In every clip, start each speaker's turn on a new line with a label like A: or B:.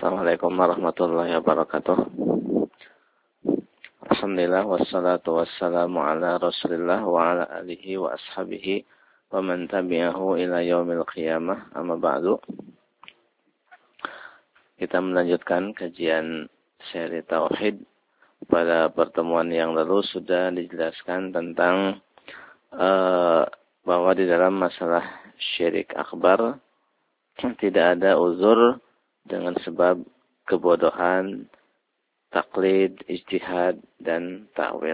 A: Assalamualaikum warahmatullahi wabarakatuh. Alhamdulillah wassalatu wassalamu ala Rasulillah wa ala alihi wa ashabihi wa man tabi'ahu ila yaumil qiyamah. Amma ba'du. Kita melanjutkan kajian seri tauhid. Pada pertemuan yang lalu sudah dijelaskan tentang bahwa di dalam masalah syirik akbar tidak ada uzur dengan sebab kebodohan, taklid, ijtihad, dan ta'wil.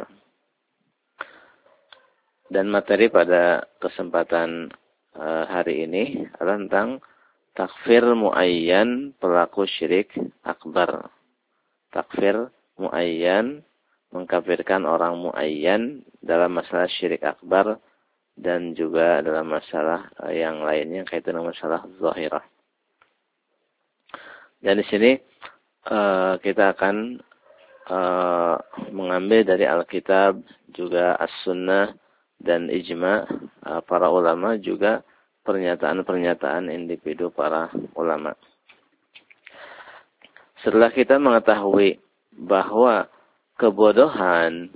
A: Dan materi pada kesempatan hari ini adalah tentang takfir muayyan pelaku syirik akbar. Takfir muayyan, mengkafirkan orang muayyan dalam masalah syirik akbar dan juga dalam masalah yang lainnya kaitan dengan masalah zahirah. Dan di sini kita akan mengambil dari Alkitab, juga As-Sunnah dan Ijma' para ulama, juga pernyataan-pernyataan individu para ulama. Setelah kita mengetahui bahwa kebodohan,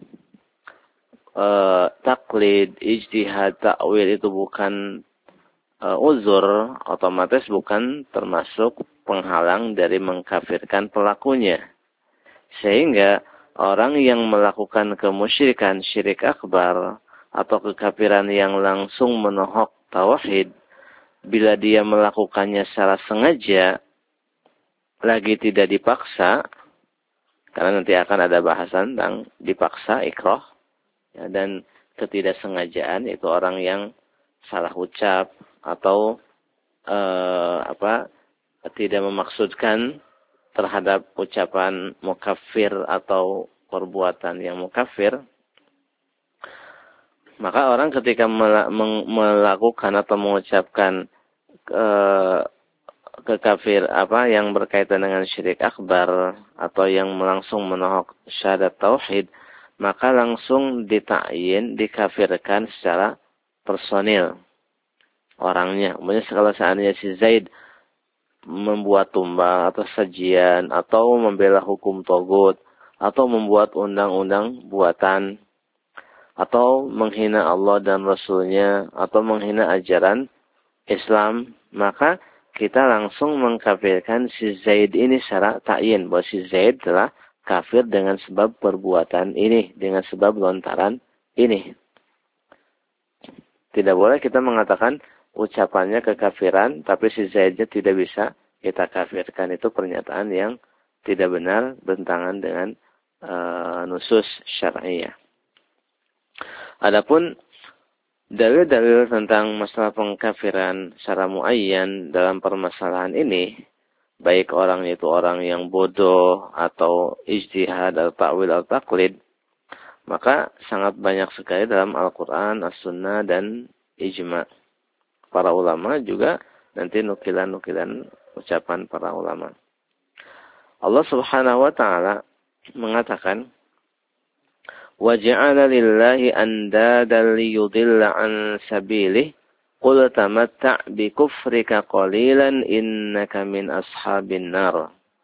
A: taklid, ijtihad, ta'wil itu bukan uzur, otomatis bukan termasuk penghalang dari mengkafirkan pelakunya. Sehingga orang yang melakukan kemusyrikan, syirik akbar, atau kekafiran yang langsung menohok tauhid, bila dia melakukannya secara sengaja, lagi tidak dipaksa, karena nanti akan ada bahasan tentang dipaksa, ikrah, ya, dan ketidaksengajaan itu orang yang salah ucap atau tidak memaksudkan terhadap ucapan mukafir atau perbuatan yang mukafir. Maka orang ketika melakukan atau mengucapkan kekafir yang berkaitan dengan syirik akbar atau yang langsung menohok syahadat tauhid, maka langsung ditakyin, dikafirkan secara personil orangnya. Umpamanya kalau seandainya si Zaid membuat tumbang atau sajian atau membela hukum togut atau membuat undang-undang buatan atau menghina Allah dan Rasulnya atau menghina ajaran Islam, maka kita langsung mengkafirkan si Zaid ini secara ta'yin, bahwa si Zaid telah kafir dengan sebab perbuatan ini, dengan sebab lontaran ini. Tidak boleh kita mengatakan ucapannya kekafiran, tapi si Zaidnya tidak bisa kita kafirkan. Itu pernyataan yang tidak benar, bertentangan dengan nusus syar'iyah. Adapun dalil-dalil tentang masalah pengkafiran secara muayyan dalam permasalahan ini, baik orang itu orang yang bodoh atau ijtihad atau ta'wil atau taklid, maka sangat banyak sekali dalam Al-Quran, As-Sunnah, dan Ijma' para ulama, juga nanti nukilan-nukilan ucapan para ulama. Allah Subhanahu wa ta'ala mengatakan, وَجَعَلَ لِلَّهِ أَنْدَادًا لِيُضِلَّ عَنْ سَبِيلِهِ قُلْ تَمَتَّعْ بِكُفْرِكَ قَلِيلًا إِنَّكَ مِنْ أَصْحَابِ النَّارِ.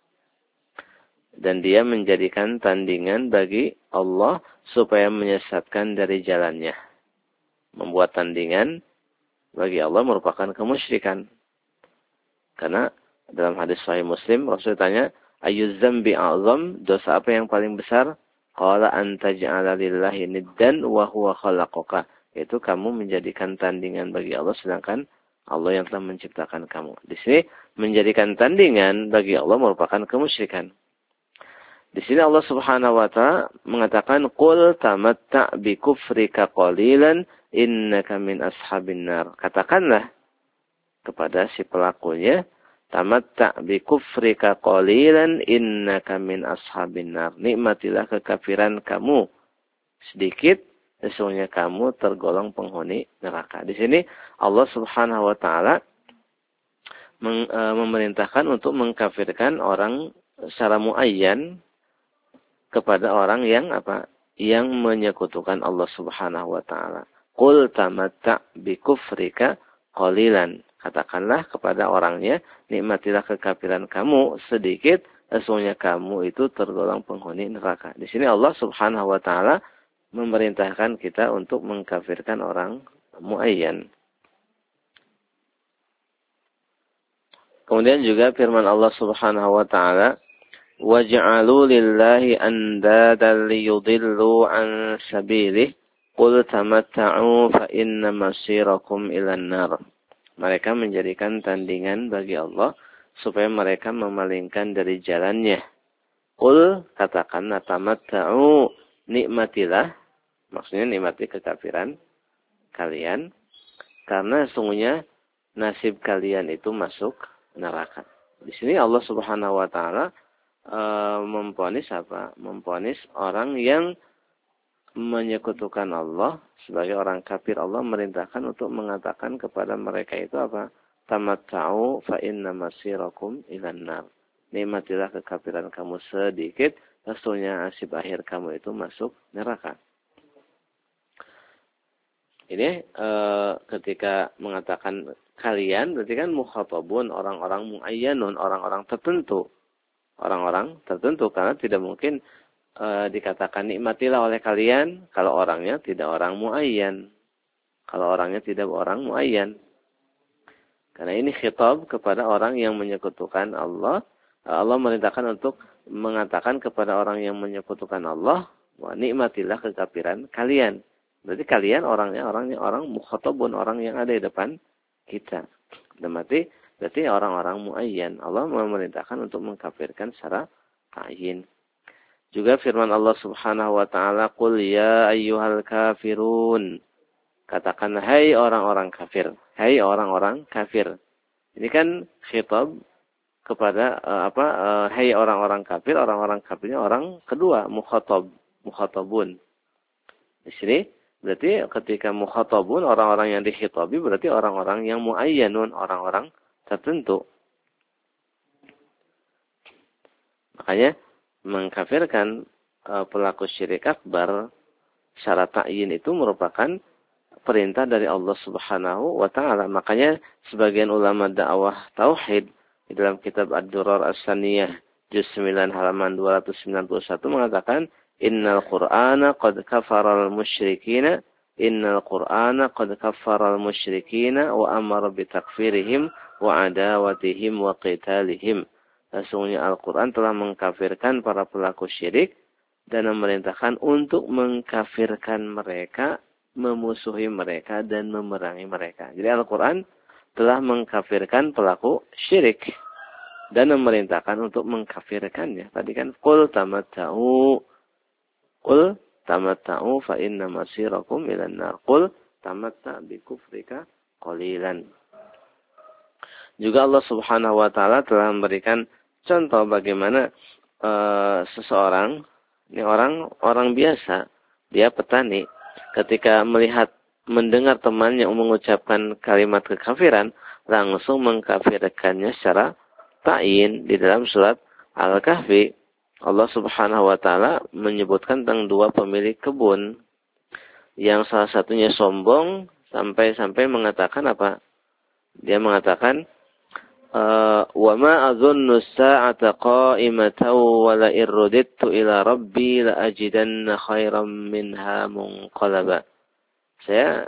A: Dan dia menjadikan tandingan bagi Allah supaya menyesatkan dari jalannya. Membuat tandingan bagi Allah merupakan kemusyrikan. Karena dalam hadis Sahih Muslim, Rasul tanya, ayyuz dzambi a'zam, dosa apa yang paling besar? Qala an taj'ala lillahi niddan wa huwa khalaqaka. Itu kamu menjadikan tandingan bagi Allah sedangkan Allah yang telah menciptakan kamu. Di sini menjadikan tandingan bagi Allah merupakan kemusyrikan. Di sini Allah Subhanahu wa ta'ala mengatakan, qul tamatta' bi kufrika qalilan innaka min ashabin nar. Katakanlah kepada si pelakunya, tamatta' bi kufrika qalilan innaka min ashabin nar. Nikmatilah kekafiran kamu sedikit, sesungguhnya kamu tergolong penghuni neraka. Di sini Allah Subhanahu wa ta'ala memerintahkan untuk mengkafirkan orang secara muayyan kepada orang yang yang menyekutukan Allah Subhanahu wa ta'ala. Qul tamatta' bi kufrika qalilan. Katakanlah kepada orangnya, nikmatilah kekafiran kamu sedikit, sesungguhnya kamu itu tergolong penghuni neraka. Di sini Allah Subhanahu wa taala memerintahkan kita untuk mengkafirkan orang muayyan. Kemudian juga firman Allah Subhanahu wa taala, "Waj'alu lillahi andadan liyudillu an sabilihi, qul tamatta'u fa inna masirakum ilan nar." Mereka menjadikan tandingan bagi Allah supaya mereka memalingkan dari jalannya. Qul, katakan, tamatta'u, nikmatilah, maksudnya nikmati kekafiran kalian, karena sesungguhnya nasib kalian itu masuk neraka. Di sini Allah Subhanahu wa taala memvonis apa? Memvonis orang yang menyekutukan Allah sebagai orang kafir. Allah merintahkan untuk mengatakan kepada mereka itu apa? Tamatta'u fa inna masirakum ilan nar. Nikmatilah kekafiran kamu sedikit, sesungguhnya nasib akhir kamu itu masuk neraka. Ini ketika mengatakan kalian, berarti kan mukhatabun, orang-orang muayyanun, orang-orang tertentu. Orang-orang tertentu, karena tidak mungkin dikatakan nikmatilah oleh kalian kalau orangnya tidak orang muayyan. Kalau orangnya tidak orang muayyan. Karena ini khitab kepada orang yang menyekutukan Allah. Allah merintahkan untuk mengatakan kepada orang yang menyekutukan Allah, nikmatilah kekafiran kalian. Berarti kalian orangnya orang mukhatabun, orang yang ada di depan kita. Berarti orang-orang muayyan. Allah memerintahkan untuk mengkafirkan secara ta'yin. Juga firman Allah Subhanahu wa taala, "Qul ya ayyuhal kafirun." Katakan, hai orang-orang kafir. Hai orang-orang kafir. Ini kan khitab kepada hai orang-orang kafir. Orang-orang kafirnya orang kedua, mukhatabun. Di sini berarti ketika mukhatabun, orang-orang yang dikhitabi berarti orang-orang yang muayyanun, orang-orang tertentu. Makanya mengkafirkan pelaku syirik akbar secara ta'yin itu merupakan perintah dari Allah Subhanahu wa taala. Makanya sebagian ulama dakwah tauhid di dalam kitab Ad-Durar As-Saniyah juz 9 halaman 291 mengatakan, "Innal Qur'ana qad kafaral musyrikina, innal Qur'ana qad kafaral musyrikina wa amara bi takfirihim wa adawatihim wa qitalihim." Sesungguhnya Al-Quran telah mengkafirkan para pelaku syirik dan memerintahkan untuk mengkafirkan mereka, memusuhi mereka, dan memerangi mereka. Jadi Al-Quran telah mengkafirkan pelaku syirik dan memerintahkan untuk mengkafirkannya. Tadi kan, Qul tamatta'u fa inna masirakum ilan nar. Qul tamatta' bi kufrika qalilan. Juga Allah Subhanahu wa taala telah memberikan contoh bagaimana seseorang, ini orang biasa, dia petani, ketika mendengar temannya mengucapkan kalimat kekafiran, langsung mengkafirkannya secara ta'yin. Di dalam surat Al-Kahfi, Allah Subhanahu wa taala menyebutkan tentang dua pemilik kebun yang salah satunya sombong sampai mengatakan apa? Dia mengatakan, "Wa ma adhunnu as-sa'ata qa'imatan wa la irradtu ila rabbi la ajidanna khairan minha munqalaba." Saya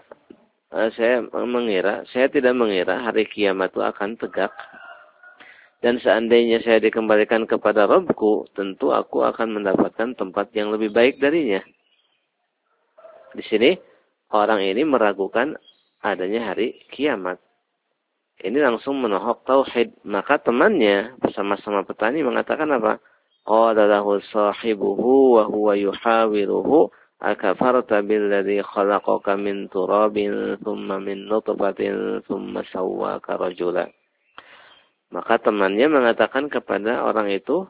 A: tidak mengira hari kiamat itu akan tegak. Dan seandainya saya dikembalikan kepada Rabbku, tentu aku akan mendapatkan tempat yang lebih baik darinya. Di sini orang ini meragukan adanya hari kiamat. Ini langsung menohok tauhid. Maka temannya bersama-sama petani mengatakan apa? Qala lahu sahibuhu wa huwa yuhawiruhu akafarta billadhi khalaqaka min turabin thumma min nutfatin thumma sawwaka rajula. Maka temannya mengatakan kepada orang itu,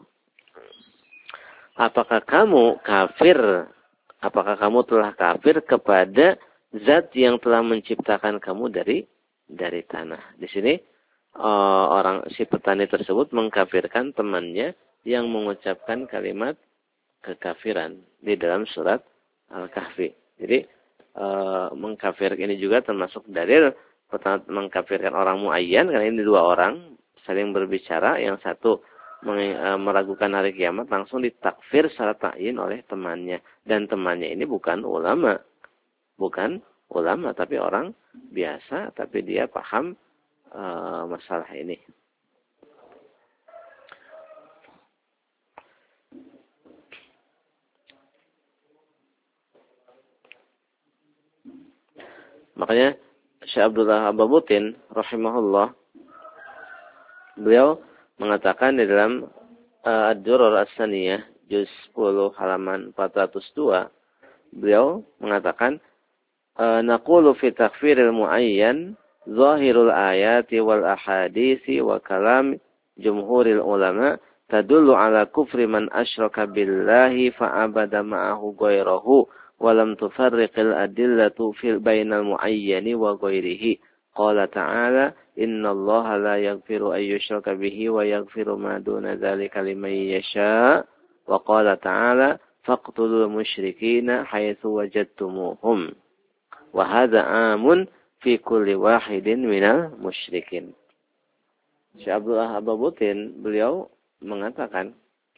A: apakah kamu kafir? Apakah kamu telah kafir kepada zat yang telah menciptakan kamu dari tanah? Di sini si petani tersebut mengkafirkan temannya yang mengucapkan kalimat kekafiran di dalam surat Al-Kahfi. Jadi mengkafir ini juga termasuk dalil pertama mengkafirkan orang muayyan, karena ini dua orang saling berbicara, yang satu meragukan hari kiamat, langsung ditakfir secara ta'yin oleh temannya. Dan temannya ini bukan ulama. Bukan ulama, tapi orang biasa, tapi dia paham masalah ini. Makanya Syekh Abdullah Ababutin rahimahullah, beliau mengatakan di dalam Ad-Durar As-Saniyah juz 10 halaman 402, beliau mengatakan naqulu fi takfiril muayyan zahirul ayati wal ahadisi wa kalam jumhuril ulama tadullu ala kufri man asyraka billahi fa abada ma'ahu ghairahu wa lam tufarriqil adillatu fil bainal muayyani wa ghairihi. Qala ta'ala innallaha la yaghfiru an yushraka bihi wa yaghfiru ma duna dzalika liman yasha. Wa qala ta'ala faqtulul musyrikina haitsu wajadtumuhum. Wa hadza amun fi kulli wahidin minal musyrikin. Syekh Abdullah Ababutin beliau mengatakan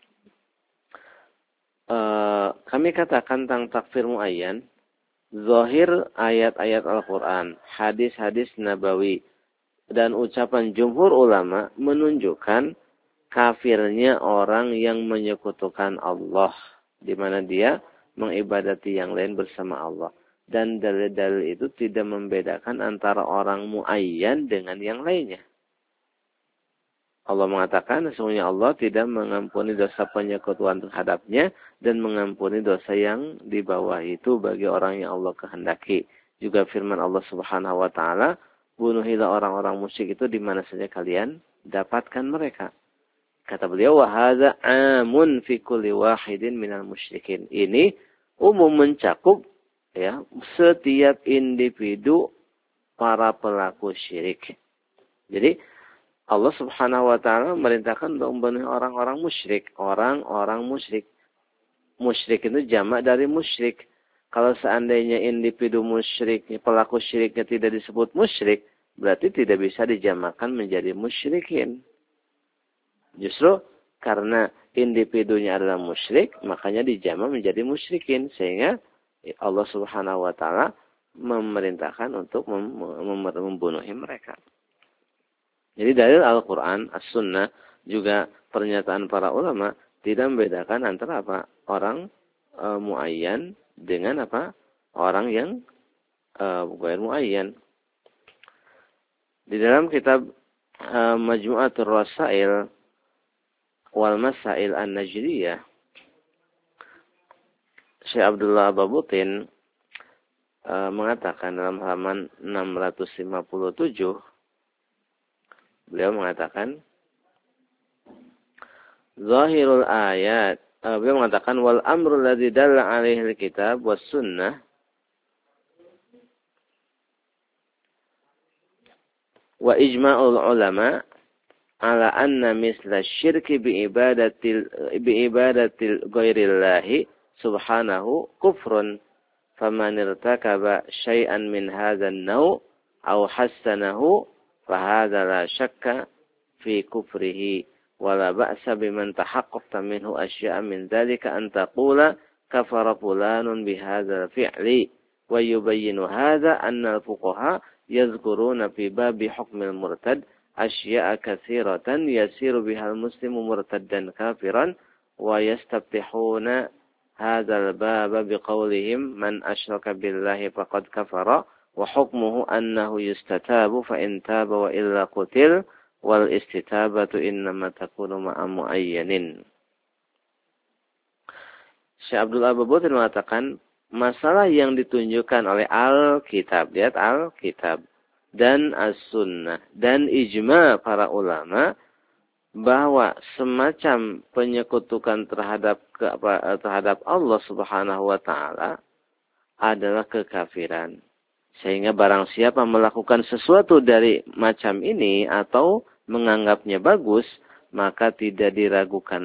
A: kami katakan tentang takfir muayyan, zahir ayat-ayat Al-Quran, hadis-hadis nabawi, dan ucapan jumhur ulama menunjukkan kafirnya orang yang menyekutukan Allah, di mana dia mengibadati yang lain bersama Allah. Dan dalil-dalil itu tidak membedakan antara orang muayyan dengan yang lainnya. Allah mengatakan, sesungguhnya Allah tidak mengampuni dosa penyekutuan terhadapnya dan mengampuni dosa yang di bawah itu bagi orang yang Allah kehendaki. Juga firman Allah Subhanahu wa taala, bunuhilah orang-orang musyrik itu di mana saja kalian dapatkan mereka. Kata beliau, wa hadza amun fi kulli wahidin minal musyrikin. Ini umum mencakup ya setiap individu para pelaku syirik. Jadi Allah Subhanahu wa taala memerintahkan untuk membunuh orang-orang musyrik, orang-orang musyrik. Musyrik itu jamak dari musyrik. Kalau seandainya individu musyrik, pelaku syiriknya tidak disebut musyrik, berarti tidak bisa dijamakkan menjadi musyrikin. Justru karena individunya adalah musyrik, makanya dijamak menjadi musyrikin, sehingga Allah Subhanahu wa taala memerintahkan untuk membunuh mereka. Jadi dalil Al-Quran, As-Sunnah, juga pernyataan para ulama tidak membedakan antara apa orang muayyan dengan apa orang yang bukan muayyan. Di dalam kitab Majmu'atur Rasail wal Masail An-Najdiyah, Syekh Abdullah Ababutin mengatakan dalam halaman 657, beliau mengatakan zahirul ayat, beliau mengatakan wal amru alladzi dalla alaihi alkitab was sunnah wa ijma'ul ulama ala anna misla syirki bi ibadatil ghairillahi subhanahu kufrun faman irtakaba syai'an min hadzal naw' aw hassanahu fahadha la syakka fi kufrihi wa la ba'sa biman tahaqqaqta minhu asya'a min dzalika an taqula kafara fulanun bihadzal fi'li wa yubayyinu hadha anna al-fuqaha yadhkuruna fi babi hukmil murtad asya'a katsiratan yasiru bihal muslimu murtaddan kafiran wa yastaftihuna hadzal baba biqaulihim man asyraka billahi faqad kafara wa hukmuhu annahu yustatabu fa in taba wa illa qutil wal istitabatu innama takunu ma'a muayyanin. Syekh Abdullah Ababutin mengatakan masalah yang ditunjukkan oleh Al-Kitab, lihat Al-Kitab dan As-Sunnah dan ijma para ulama bahwa semacam penyekutukan terhadap Allah Subhanahu wa taala adalah kekafiran. Sehingga barang siapa melakukan sesuatu dari macam ini atau menganggapnya bagus, maka tidak diragukan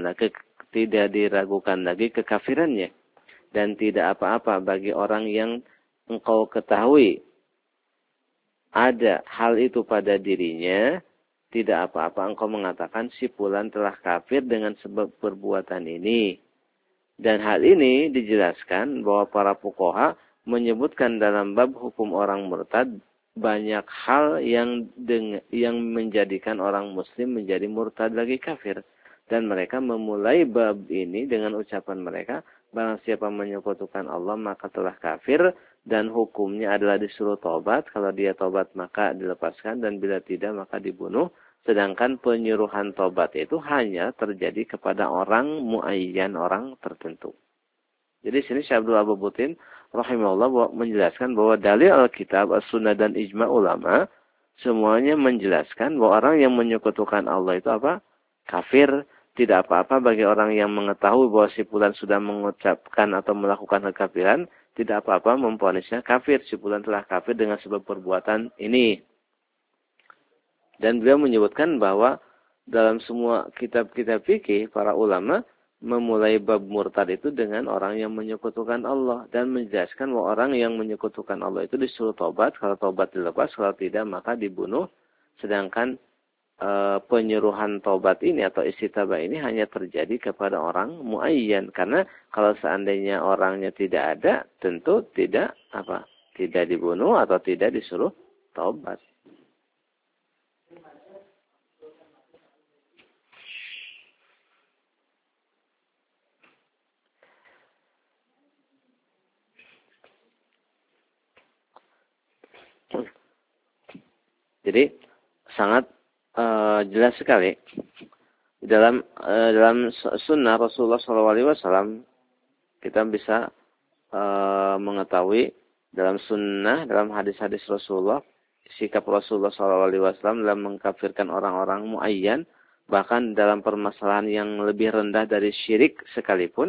A: lagi kekafirannya. Dan tidak apa-apa bagi orang yang engkau ketahui ada hal itu pada dirinya, tidak apa-apa engkau mengatakan si fulan telah kafir dengan sebab perbuatan ini. Dan hal ini dijelaskan bahwa para fuqaha menyebutkan dalam bab hukum orang murtad banyak hal yang menjadikan orang muslim menjadi murtad lagi kafir. Dan mereka memulai bab ini dengan ucapan mereka, barang siapa menyekutukan Allah maka telah kafir dan hukumnya adalah disuruh tobat. Kalau dia tobat maka dilepaskan dan bila tidak maka dibunuh. Sedangkan penyuruhan tobat itu hanya terjadi kepada orang muayyan, orang tertentu. Jadi sini Syekh Abdul Abubutin rahimahullah menjelaskan bahwa dalil Alkitab, As-Sunnah dan ijma ulama semuanya menjelaskan bahwa orang yang menyekutukan Allah itu apa? Kafir. Tidak apa-apa bagi orang yang mengetahui bahwa si fulan sudah mengucapkan atau melakukan kekafiran, tidak apa-apa memvonisnya kafir. Si fulan telah kafir dengan sebab perbuatan ini. Dan beliau menyebutkan bahwa dalam semua kitab-kitab fikih, para ulama memulai bab murtad itu dengan orang yang menyekutukan Allah. Dan menjelaskan bahwa orang yang menyekutukan Allah itu disuruh tobat. Kalau tobat dilepas, kalau tidak maka dibunuh. Sedangkan penyuruhan tobat ini atau istitabah ini hanya terjadi kepada orang muayyan. Karena kalau seandainya orangnya tidak ada, tentu tidak dibunuh atau tidak disuruh tobat. Jadi sangat jelas sekali dalam sunnah Rasulullah SAW kita bisa mengetahui dalam sunnah, dalam hadis-hadis Rasulullah, sikap Rasulullah SAW dalam mengkafirkan orang-orang muayyan, bahkan dalam permasalahan yang lebih rendah dari syirik sekalipun.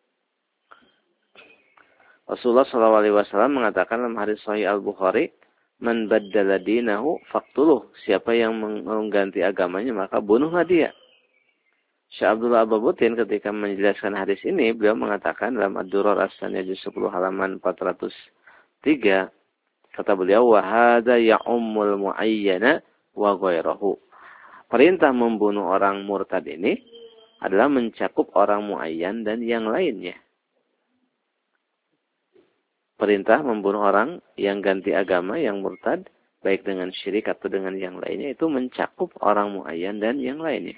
A: Rasulullah SAW mengatakan dalam hadis Sahih Al-Bukhari, man baddala dinahu faqtuluh. Siapa yang mengganti agamanya maka bunuhlah dia. Syekh Abdullah Abubutin ketika menjelaskan hadis ini, beliau mengatakan dalam Ad-Durar As-Saniyah juz 10 halaman 403, kata beliau, wa hadza ya'ummul muayyana wa ghairahu. Perintah membunuh orang murtad ini adalah mencakup orang muayyan dan yang lainnya. Perintah membunuh orang yang ganti agama, yang murtad, baik dengan syirik atau dengan yang lainnya, itu mencakup orang muayyan dan yang lainnya.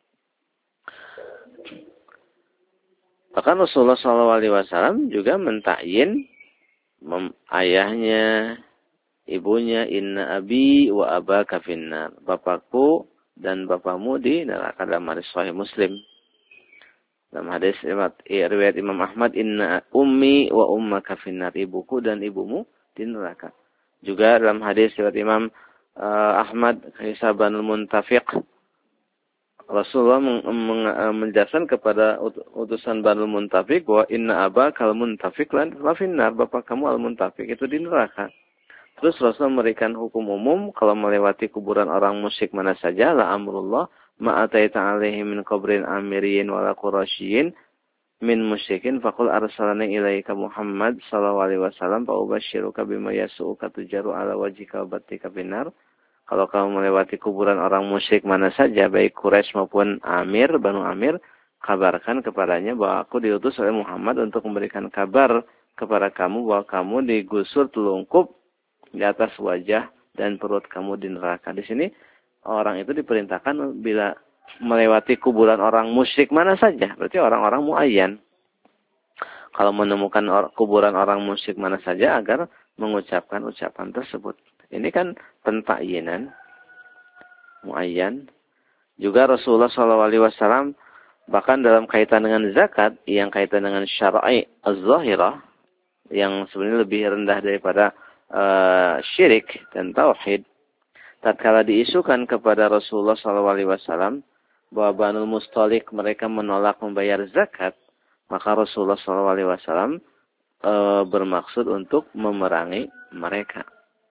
A: Bahkan Rasulullah SAW juga mentakyin ayahnya, ibunya, inna abi wa abaka finnar. Bapakku dan bapakmu di neraka, dalam hadis Sahih Muslim. Dalam hadis riwayat Imam Ahmad, inna ummi wa ummaka finnar. Ibuku dan ibumu di neraka. Juga dalam hadis riwayat Imam Ahmad, Kisah Banul Muntafiq, Rasulullah menjelaskan kepada utusan Banul Muntafiq bahwa inna abakal muntafiq la finnar. Bapak kamu al-muntafiq itu di neraka. Terus Rasul memberikan hukum umum kalau melewati kuburan orang musyrik mana saja, la amrullah ma'ataita alaihi min qabrin amiriyin wala qurasyiyin min musyrikin faqul arsalani ilaika Muhammad sallallahu alaihi wasallam fa ubasyiruka bima yasu'uka tujaru ala wajhika wa batika binar. Kalau kamu melewati kuburan orang musyrik mana saja, baik Quraisy maupun Amir, Banu Amir, kabarkan kepadanya bahwa aku diutus oleh Muhammad untuk memberikan kabar kepada kamu bahwa kamu digusur telungkup di atas wajah dan perut kamu di neraka. Di sini orang itu diperintahkan bila melewati kuburan orang musyrik mana saja, berarti orang-orang muayyan. Kalau menemukan kuburan orang musyrik mana saja agar mengucapkan ucapan tersebut. Ini kan pentakyinan muayyan. Juga Rasulullah SAW bahkan dalam kaitan dengan zakat, yang kaitan dengan syar'i az-zahirah, yang sebenarnya lebih rendah daripada syirik dan tauhid, tatkala diisukan kepada Rasulullah SAW bahwa Banul Mustalik mereka menolak membayar zakat, maka Rasulullah SAW bermaksud untuk memerangi mereka.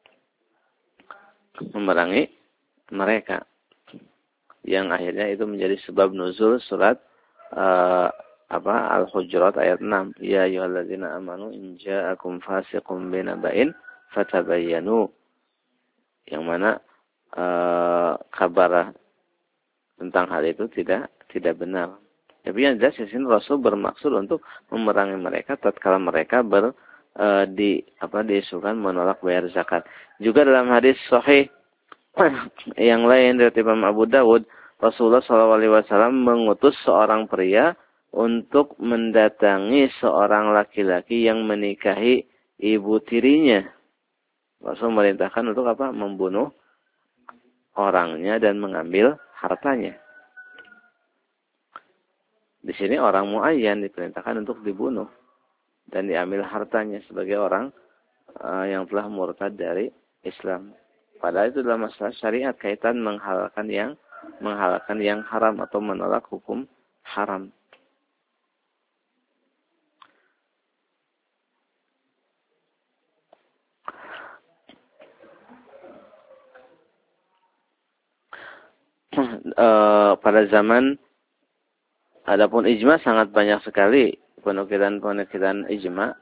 A: Yang akhirnya itu menjadi sebab nuzul surat Al-Hujurat ayat 6. Ya ayyuhalladzina amanu in ja'akum fasiqun binaba'in fatabayyanu. yang mana kabar tentang hal itu tidak benar. Tapi yang jelas di sini Rasul bermaksud untuk memerangi mereka tatkala mereka diisukan menolak bayar zakat. Juga dalam hadis sahih yang lain dari Imam Abu Dawud, Rasulullah SAW mengutus seorang pria untuk mendatangi seorang laki-laki yang menikahi ibu tirinya. Rasul merintahkan untuk apa? Membunuh orangnya dan mengambil hartanya. Di sini orang muayyan diperintahkan untuk dibunuh dan diambil hartanya sebagai orang yang telah murtad dari Islam. Padahal itu dalam masalah syariat kaitan menghalalkan yang haram atau menolak hukum haram. Pada zaman adapun ijma sangat banyak sekali penukilan ijma,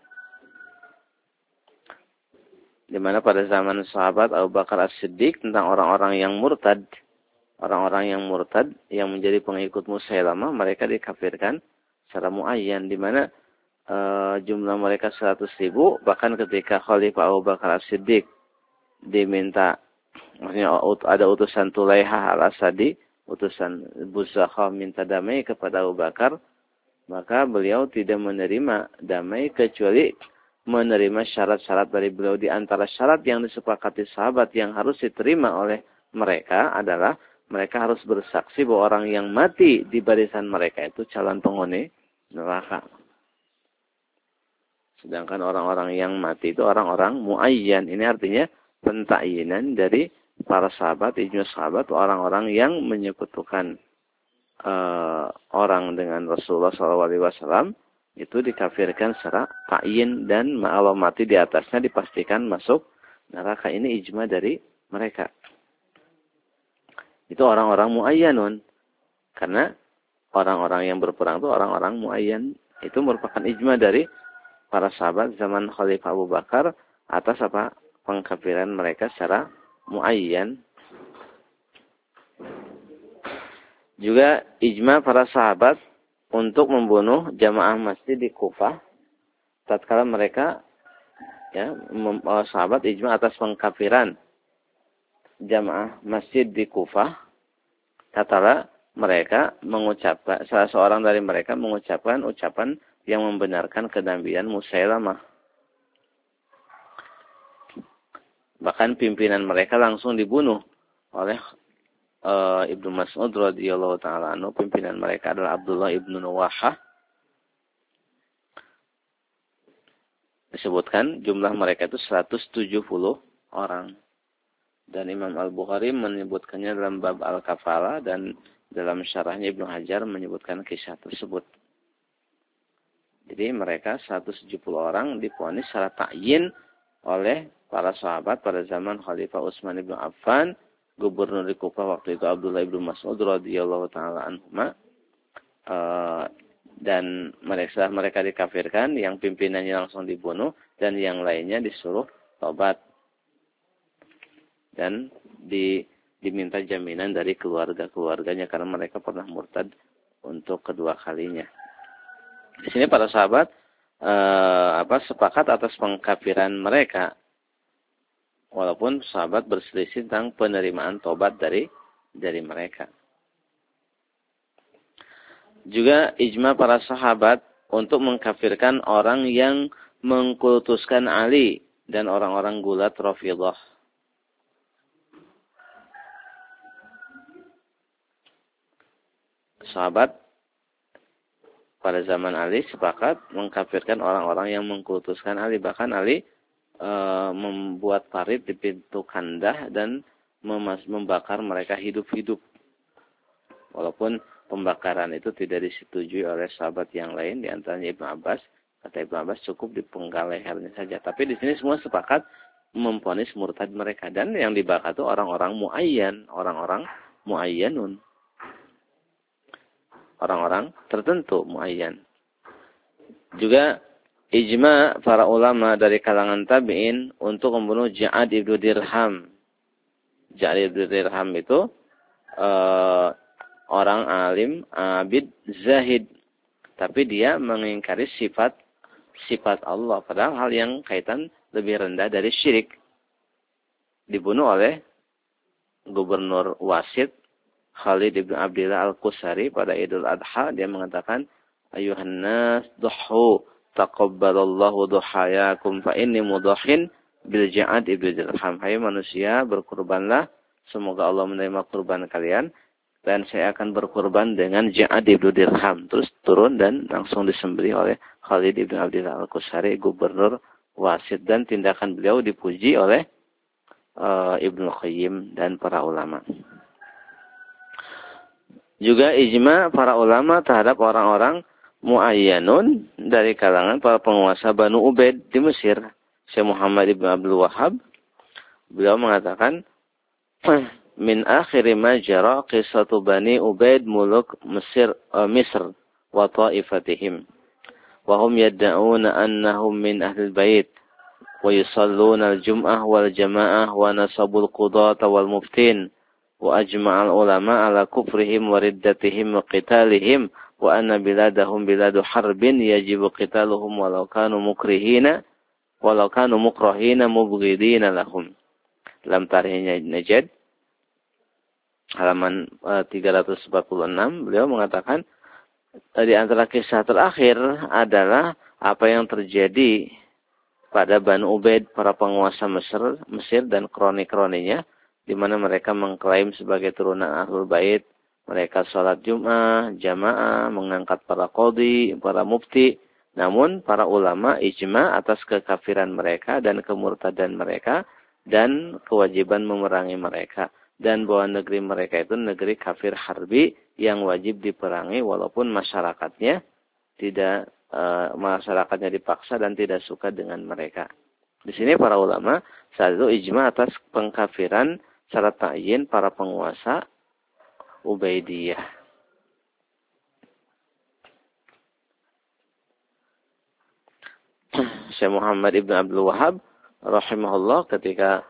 A: di mana pada zaman sahabat Abu Bakar As-Siddiq tentang orang-orang yang murtad yang menjadi pengikut Musailamah, mereka dikafirkan secara muayyan, di mana jumlah mereka 100.000, bahkan ketika Khalifah Abu Bakar As-Siddiq diminta, maksudnya ada utusan Tulaiha Al-Asadi, utusan Buzakha minta damai kepada Abu Bakar, maka beliau tidak menerima damai kecuali menerima syarat-syarat dari beliau. Di antara syarat yang disepakati sahabat yang harus diterima oleh mereka adalah mereka harus bersaksi bahwa orang yang mati di barisan mereka itu calon penghuni neraka. Sedangkan orang-orang yang mati itu orang-orang muayyan. Ini artinya pentakyinan dari para sahabat, ijma sahabat, orang-orang yang menyekutukan orang dengan Rasulullah SAW itu dikafirkan secara ta'yin, dan kalau mati di atasnya dipastikan masuk neraka. Ini ijma dari mereka. Itu orang-orang muayyanun. Karena orang-orang yang berperang itu orang-orang muayyan. Itu merupakan ijma dari para sahabat zaman Khalifah Abu Bakar atas apa? Pengkafiran mereka secara muayyan. Juga ijma para sahabat untuk membunuh jamaah masjid di Kufah tatkala mereka sahabat ijma atas pengkafiran jamaah masjid di Kufah tatkala mereka mengucapkan, salah seorang dari mereka mengucapkan ucapan yang membenarkan kenabian Musailamah. Bahkan pimpinan mereka langsung dibunuh oleh Ibnu Mas'ud radhiyallahu taala anhu. Pimpinan mereka adalah Abdullah ibnu Nuwahah. Disebutkan jumlah mereka itu 170 orang. Dan Imam Al-Bukhari menyebutkannya dalam bab Al-Kafala, dan dalam syarahnya Ibnu Hajar menyebutkan kisah tersebut. Jadi mereka 170 orang divonis secara ta'yin oleh para sahabat pada zaman Khalifah Utsman ibnu Affan, gubernur di Kufah waktu itu Abdullah ibnu Mas'ud radhiyallahu taala anhuma, dan mereka dikafirkan, yang pimpinannya langsung dibunuh dan yang lainnya disuruh tobat dan diminta jaminan dari keluarga-keluarganya karena mereka pernah murtad untuk kedua kalinya. Di sini para sahabat sepakat atas pengkafiran mereka. Walaupun sahabat berselisih tentang penerimaan tobat dari mereka. Juga ijma para sahabat untuk mengkafirkan orang yang mengkultuskan Ali dan orang-orang gulat Rafidhah. Sahabat pada zaman Ali sepakat mengkafirkan orang-orang yang mengkultuskan Ali. Bahkan Ali membuat parit di pintu Kandah dan membakar mereka hidup-hidup. Walaupun pembakaran itu tidak disetujui oleh sahabat yang lain, di antaranya Ibnu Abbas. Kata Ibnu Abbas cukup dipenggal lehernya saja. Tapi di sini semua sepakat memvonis murtad mereka, dan yang dibakar itu orang-orang muayyan, orang-orang muayyanun. Orang-orang tertentu muayyan. Juga ijma para ulama dari kalangan tabi'in untuk membunuh Ja'ad ibnu Dirham. Ja'ad ibn Dirham itu orang alim, abid, zahid. Tapi dia mengingkari sifat Allah. Padahal hal yang kaitan lebih rendah dari syirik. Dibunuh oleh Gubernur Wasit Khalid ibn Abdillah Al-Qusari pada Idul Adha. Dia mengatakan, Ayuhan nas duhu taqabbalallahu duhayakum fa inni mudakhin bil Ja'ad ibn Dirham. Hai manusia, berkurbanlah. Semoga Allah menerima kurban kalian. Dan saya akan berkurban dengan Ja'ad ibn Dirham. Terus turun dan langsung disembelih oleh Khalid ibn Abdillah Al-Qusari, Gubernur Wasit. Dan tindakan beliau dipuji oleh Ibnu Qayyim dan para ulama. Juga ijma para ulama terhadap orang-orang muayyanun dari kalangan para penguasa Banu Ubaid di Mesir. Syekh Muhammad ibn Abdul Wahhab, beliau mengatakan, min akhiri ma jara qissatu Bani Ubaid muluk Misr wa ta'ifatihim. Wa hum yadda'una annahum min ahlil bait. Wa yusalluna al-jum'ah wal jama'ah wa nasabul qudata wal muftin. Wa ajma'al ulama ala kufrihim wa riddatihim wa qitalihim. Wa anna biladahum biladu harbin yajibu qitaluhum walau kanu mukrihina. Walau kanu mukrahina mubghidina lahum. Dalam Tarikh Najd halaman 346 beliau mengatakan, di antara kisah terakhir adalah apa yang terjadi pada Banu Ubaid, para penguasa Mesir dan kroni-kroninya, di mana mereka mengklaim sebagai turunan Ahlul Bait. Mereka sholat Jum'ah, jamaah, mengangkat para qadhi, para mufti. Namun para ulama ijma atas kekafiran mereka dan kemurtadan mereka dan kewajiban memerangi mereka. Dan bahwa negeri mereka itu negeri kafir harbi yang wajib diperangi walaupun masyarakatnya dipaksa dan tidak suka dengan mereka. Di sini para ulama saat itu ijma atas pengkafiran secara ta'yin para penguasa Ubaidiyah. Syekh Muhammad ibn Abdul Wahhab rahimahullah ketika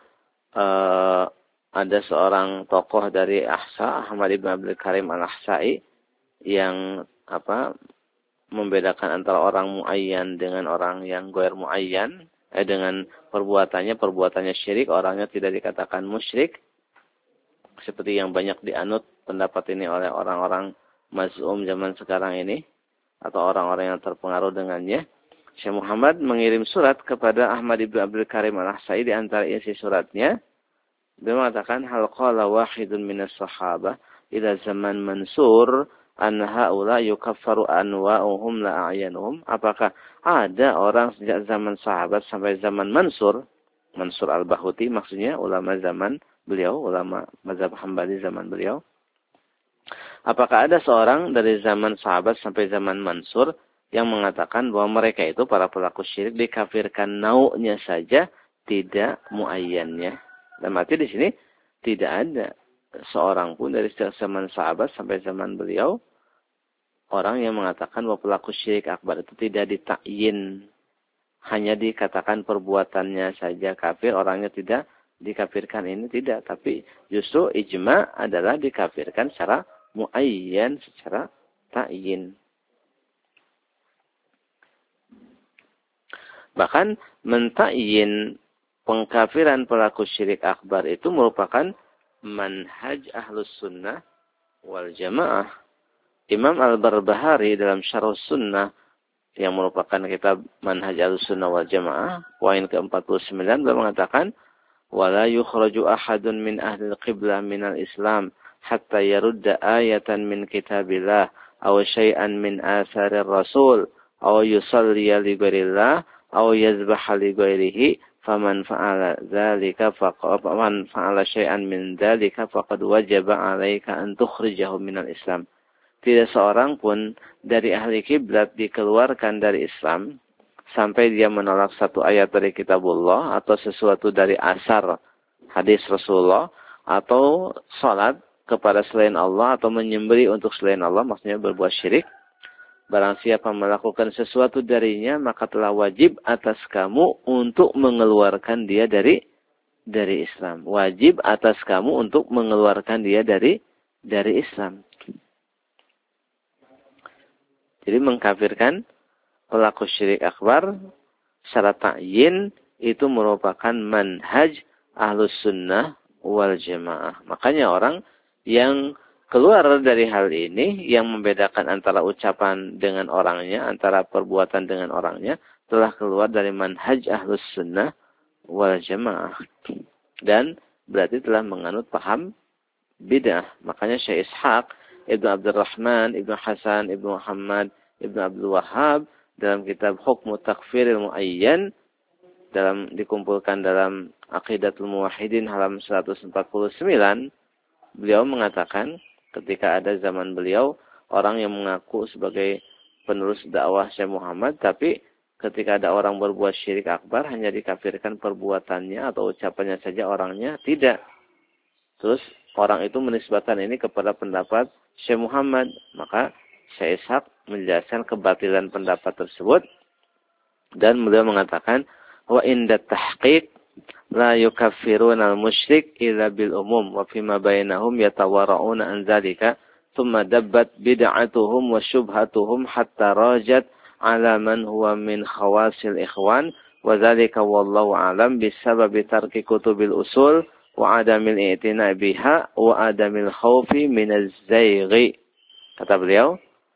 A: ada seorang tokoh dari Ahsa, Ahmad ibn Abdul Karim Al-Ahsa'i, yang membedakan antara orang muayyan dengan orang yang ghair muayyan, dengan perbuatannya syirik, orangnya tidak dikatakan musyrik, seperti yang banyak dianut pendapat ini oleh orang-orang maz'um zaman sekarang ini, atau orang-orang yang terpengaruh dengannya. Syekh Muhammad mengirim surat kepada Ahmad ibn Abdul Karim Al-Ahsa'i. Di antara isi suratnya, dia mengatakan, hal qala wahidun minas sahabah ila zaman Mansur an haula yukaffaru anwa'uhum la a'yanuhum. Apakah ada orang sejak zaman sahabat sampai zaman Mansur Al-Bahuti, maksudnya ulama zaman beliau, ulama mazhab Hambali zaman beliau. Apakah ada seorang dari zaman sahabat sampai zaman Mansur yang mengatakan bahwa mereka itu para pelaku syirik dikafirkan nau'nya saja, tidak muayyannya? Dan arti di sini tidak ada seorang pun dari zaman sahabat sampai zaman beliau orang yang mengatakan bahwa pelaku syirik akbar itu tidak ditakyin, hanya dikatakan perbuatannya saja kafir, orangnya tidak dikafirkan. Ini tidak, tapi justru ijma adalah dikafirkan secara muayyan, secara takyin. Bahkan mentakyin pengkafiran pelaku syirik akbar itu merupakan manhaj ahlus sunnah wal jamaah. Imam Al-Barbahari dalam Syarh Sunnah, yang merupakan kitab manhaj ahlus sunnah wal jamaah, poin ke-49, beliau mengatakan, wala yukhraju ahadun min ahli qiblah minal islam hatta yarudda ayatan min kitabillah aw syai'an min atharir rasul aw yusalliya li ghairillah aw yazbaha li ghairihi. Faman fa'ala dzalika man fa'ala syai'an min dzalika faqad wajaba 'alaika an tukhrijahu minal Islam. Tidak seorang pun dari ahli kiblat dikeluarkan dari Islam sampai dia menolak satu ayat dari kitabullah atau sesuatu dari asar hadis Rasulullah atau salat kepada selain Allah atau menyembelih untuk selain Allah, maksudnya berbuat syirik. Barang siapa melakukan sesuatu darinya, maka telah wajib atas kamu untuk mengeluarkan dia dari dari Islam. Wajib atas kamu untuk mengeluarkan dia dari Islam. Jadi mengkafirkan pelaku syirik akbar secara ta'yin itu merupakan manhaj ahlus sunnah wal jamaah. Makanya orang yang keluar dari hal ini, yang membedakan antara ucapan dengan orangnya, antara perbuatan dengan orangnya, telah keluar dari manhaj ahlus sunnah wal jamaah. Dan berarti telah menganut paham bid'ah. Makanya Syekh Ishaq, Ibnu Abdurrahman, Ibnu Hasan, Ibnu Muhammad, Ibnu Abdul Wahhab dalam kitab Hukmu Takfiril Muayyan dikumpulkan dalam Aqidatul Muwahhidin halaman 149, beliau mengatakan ketika ada zaman beliau orang yang mengaku sebagai penerus dakwah Syekh Muhammad, tapi ketika ada orang berbuat syirik akbar hanya dikafirkan perbuatannya atau ucapannya saja, orangnya tidak. Terus orang itu menisbatkan ini kepada pendapat Syekh Muhammad, maka Syekh Ishaq menjelaskan kebatilan pendapat tersebut dan beliau mengatakan wa inda tahqiq la yukaffiruna al-musyrik illa bil umum wa fima bainahum yatawara'una an dzalika thumma dabbat bid'atuhum wa syubhatuhum hatta rajat ala man huwa min khawasil ikhwan wa dzalika wallahu a'lam bisababi tarki kutubil usul wa adamil i'tina' biha wa adamil khaufi minaz zayghi. Kata beliau,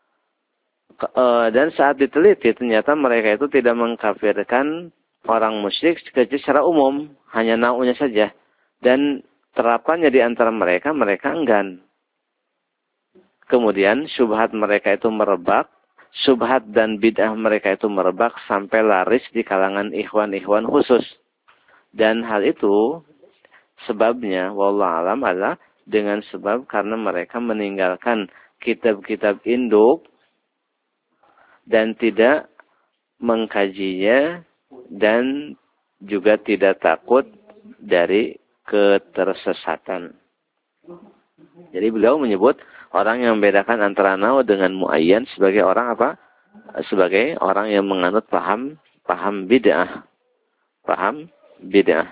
A: dan saat diteliti ternyata mereka itu tidak mengkafirkan orang musyrik secara umum, hanya naunya saja. Dan terapannya di antara mereka enggan. Kemudian syubhat mereka itu merebak, syubhat dan bid'ah mereka itu merebak sampai laris di kalangan ikhwan-ikhwan khusus. Dan hal itu sebabnya wallahu alam adalah dengan sebab karena mereka meninggalkan kitab-kitab induk dan tidak mengkajinya dan juga tidak takut dari ketersesatan. Jadi beliau menyebut orang yang membedakan antara nau dengan muayyan sebagai orang apa? Sebagai orang yang menganut paham bid'ah. Paham bid'ah.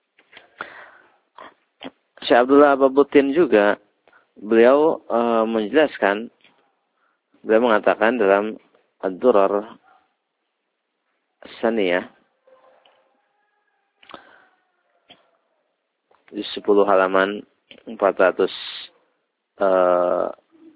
A: Syekh Abdullah Babutin juga beliau menjelaskan, beliau mengatakan dalam Ad-Durar Saniyah di 10 halaman 418,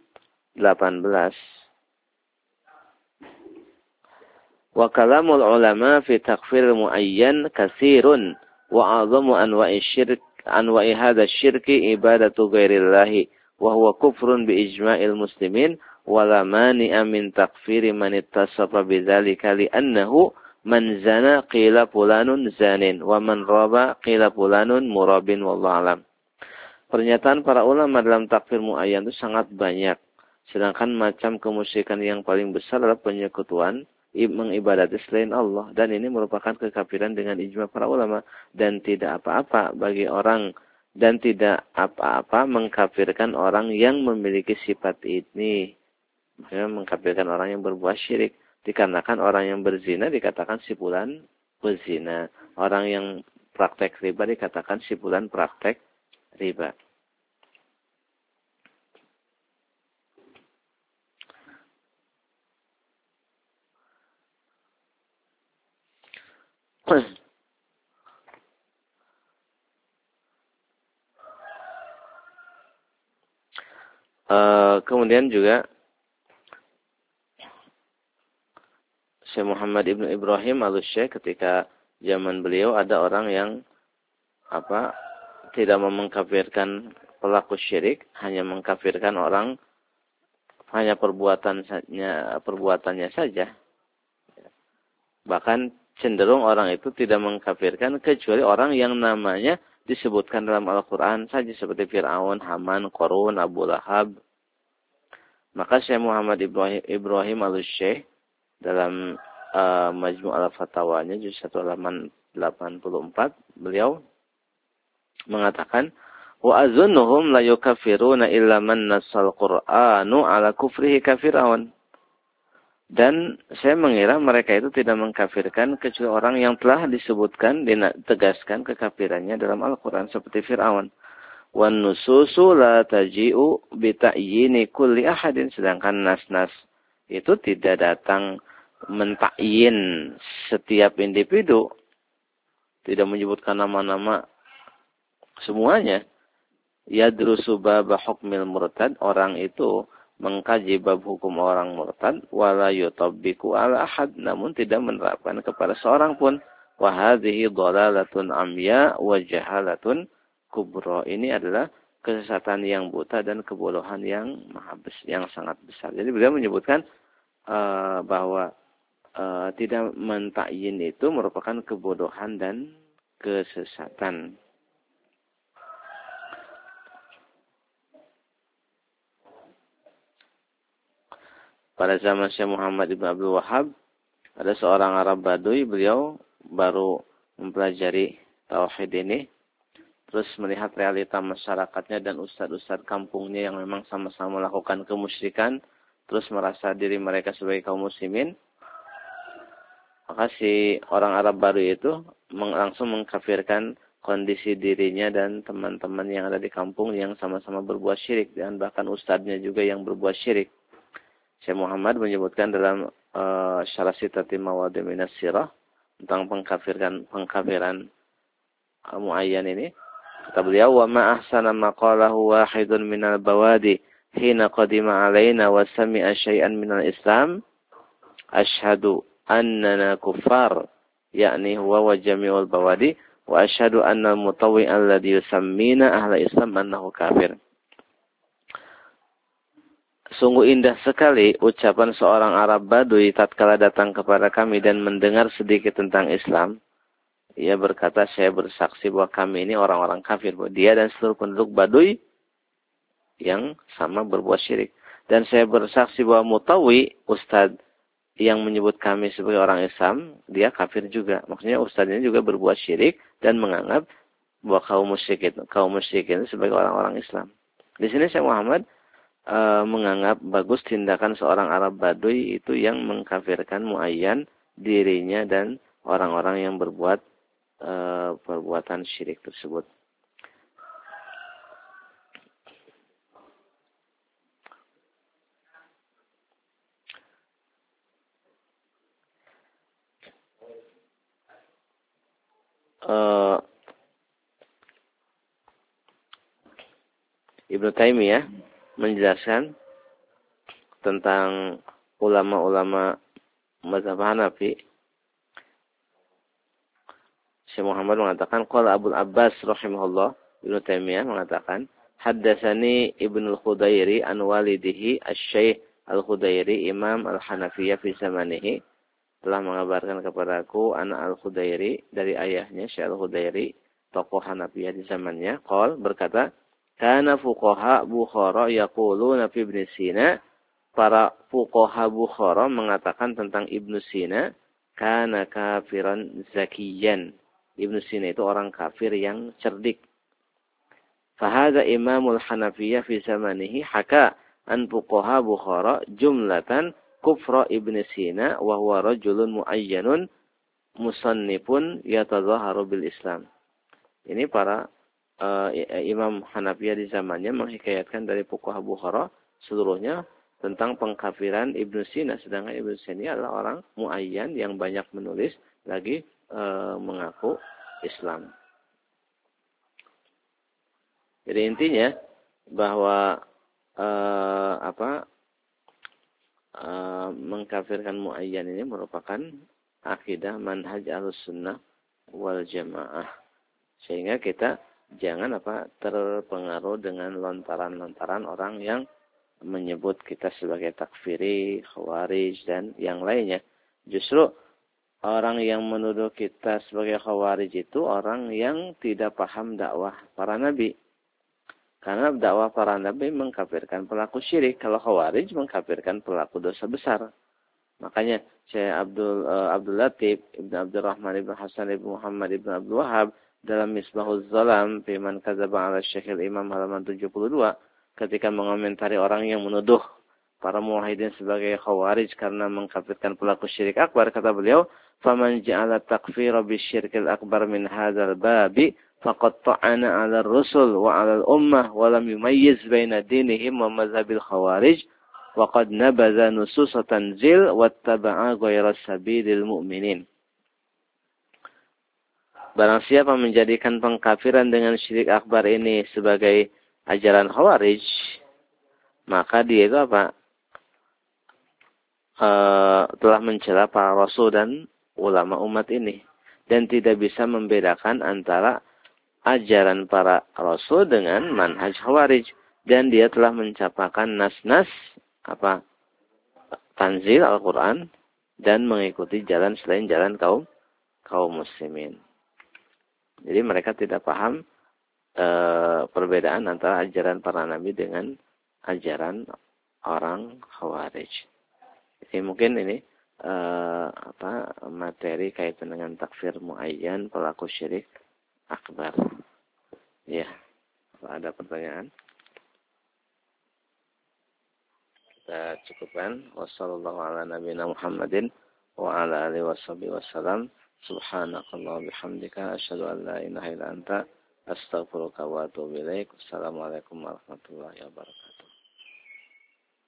A: wa kalamul ulama fi takfir muayyan katsirun wa 'azamu anwa'i hadha syirki ibadatu ghairillahi wa huwa kufrun bi ijma'il muslimin wala mani'a min takfiri man ittasafa bidzalika li'annahu man zana qila fulanun zanin wa man raba qila fulanun murabin wallahu alam. Pernyataan para ulama dalam takfir muayyan itu sangat banyak. Sedangkan macam kemusyrikan yang paling besar adalah penyekutuan mengibadati selain Allah, dan ini merupakan kekafiran dengan ijma para ulama, dan tidak apa-apa bagi orang dan tidak apa-apa mengkafirkan orang yang memiliki sifat ini. Maksudnya mengkafirkan orang yang berbuat syirik. Dikarenakan orang yang berzina dikatakan si fulan berzina. Orang yang praktek riba dikatakan si fulan praktek riba. Kemudian juga Syekh Muhammad Ibnu Ibrahim Al-Syekh ketika zaman beliau ada orang yang tidak mengkafirkan pelaku syirik, hanya mengkafirkan orang hanya perbuatannya saja. Bahkan cenderung orang itu tidak mengkafirkan kecuali orang yang namanya disebutkan dalam Al-Quran saja seperti Fir'aun, Haman, Qarun, Abu Lahab. Maka Syekh Muhammad Ibrahim Al-Syekh dalam Majmu' al-Fatawanya juz 1 halaman 84 beliau mengatakan wa azunnuhum la yukaffiruna illa man nassal Qur'anu ala kufrihi ka Fir'aun. Dan saya mengira mereka itu tidak mengkafirkan kecuali orang yang telah disebutkan, ditegaskan kekafirannya dalam Al-Quran seperti Fir'aun. Wan nususu la taji'u bita'yini kulli ahadin. Sedangkan nas-nas itu tidak datang mentakyin setiap individu. Tidak menyebutkan nama-nama semuanya. Yadrusu baba hukmil murtad. Orang itu mengkaji bab hukum orang murtad. Wala yutabbiku ala ahad. Namun tidak menerapkan kepada seorang pun. Wahadhihi dhalalatun amya wa jahalatun kubro. Ini adalah kesesatan yang buta dan kebodohan yang yang sangat besar. Jadi beliau menyebutkan bahwa tidak mentakyin itu merupakan kebodohan dan kesesatan. Pada zaman Syekh Muhammad ibn Abdul Wahhab, ada seorang Arab Baduy, beliau baru mempelajari tauhid ini, terus melihat realita masyarakatnya dan ustadz-ustadz kampungnya yang memang sama-sama melakukan kemusyrikan, terus merasa diri mereka sebagai kaum muslimin. Maka si orang Arab Baduy itu langsung mengkafirkan kondisi dirinya dan teman-teman yang ada di kampung yang sama-sama berbuat syirik, dan bahkan ustadznya juga yang berbuat syirik. Syekh Muhammad menyebutkan dalam Syarah Sitati Mawadhi Minas Sirah tentang pengkafiran muayyan ini. Kata beliau, wa ma ahsana ma qalahu wahidun minal bawadi hina qadima alaina wa sami'a syai'an minal Islam asyhadu annana kuffar, yakni huwa wa jami'ul bawadi, wa asyhadu anna al-mutawwi' alladhi yusammina ahla Islam annahu kafir. Sungguh indah sekali ucapan seorang Arab Baduy tatkala datang kepada kami dan mendengar sedikit tentang Islam. Ia berkata, saya bersaksi bahwa kami ini orang-orang kafir. Bahwa dia dan seluruh penduduk Baduy yang sama berbuat syirik. Dan saya bersaksi bahwa Mutawi, ustadz yang menyebut kami sebagai orang Islam, dia kafir juga. Maksudnya ustadz ini juga berbuat syirik dan menganggap bahwa kaum musyrikin sebagai orang-orang Islam. Di sini Syekh Muhammad menganggap bagus tindakan seorang Arab Baduy itu yang mengkafirkan muayyan dirinya dan orang-orang yang berbuat perbuatan syirik tersebut. Ibnu Taimiyah menjelaskan tentang ulama-ulama mazhab Hanafi. Syekh Muhammad mengatakan, qala Abu Abbas rahimahullah, Ibnu Taimiyah mengatakan, haddatsani Ibnu al-Khudairi an walidihi asy-Syaikh al-Khudairi Imam al-Hanafiyah fi zamanihi, telah mengabarkan kepadaku anak al-Khudairi dari ayahnya Syekh al-Khudairi, tokoh Hanafiyah di zamannya, qol berkata, kana fuqaha Bukhara yaquluna fi Ibnu Sina, para fuqaha Bukhara mengatakan tentang Ibnu Sina, kana kafiran zakiyan. Ibnu Sina itu orang kafir yang cerdik. Fahadha imamul Hanafiyah fi zamanihi haka an fuqaha Bukhara jumlatan kufra Ibnu Sina wa huwa rajulun muayyanun musannifun yatazaharu bil Islam. Ini para Imam Hanafiyah di zamannya menghikayatkan dari fuqaha Bukhara seluruhnya tentang pengkafiran Ibnu Sina. Sedangkan Ibnu Sina adalah orang muayyan yang banyak menulis lagi mengaku Islam. Jadi intinya bahwa mengkafirkan muayyan ini merupakan akidah manhaj Ahlussunnah wal Jamaah. Sehingga kita jangan terpengaruh dengan lontaran-lontaran orang yang menyebut kita sebagai takfiri, khawarij, dan yang lainnya. Justru orang yang menuduh kita sebagai khawarij itu orang yang tidak paham dakwah para nabi. Karena dakwah para nabi mengkafirkan pelaku syirik. Kalau khawarij mengkafirkan pelaku dosa besar. Makanya Syekh Abdul Latif, Ibn Abdurrahman, Ibn Hasan, Ibn Muhammad, Ibn Abdul Wahhab dalam Misbahuz Zalam Fiman Kadzaba ala Syekhil Imam halaman 72 ketika mengomentari orang yang menuduh para muwahhidin sebagai khawarij karena mengkafirkan pelaku syirik akbar, kata beliau, "Faman ja'ala takfira bisyirkil akbar min hadzal babi faqad ta'ana 'ala ar-rusul wa 'ala al-ummah wa lam yumayyiz baina dinihim wa mazhabil khawarij wa qad nabadha nusus tanzil wattaba'a ghayra sabilil mu'minin." Barang siapa menjadikan pengkafiran dengan syirik akbar ini sebagai ajaran khawarij, maka dia itu apa? Telah mencela para rasul dan ulama umat ini. Dan tidak bisa membedakan antara ajaran para rasul dengan manhaj khawarij. Dan dia telah mencapakan nas-nas tanzil Al-Quran dan mengikuti jalan selain jalan kaum muslimin. Jadi mereka tidak paham perbedaan antara ajaran para nabi dengan ajaran orang khawarij. Jadi mungkin ini materi kaitan dengan takfir muayyan pelaku syirik akbar. Ya, ada pertanyaan? Kita cukupkan. Wassalamualaikum Muhammadin wa ala alihi wasallam. Subhanakallah bihamdika asyhadu an la ilaha illa anta astaghfiruka wa atubu ilaik. Assalamualaikum warahmatullahi wabarakatuh.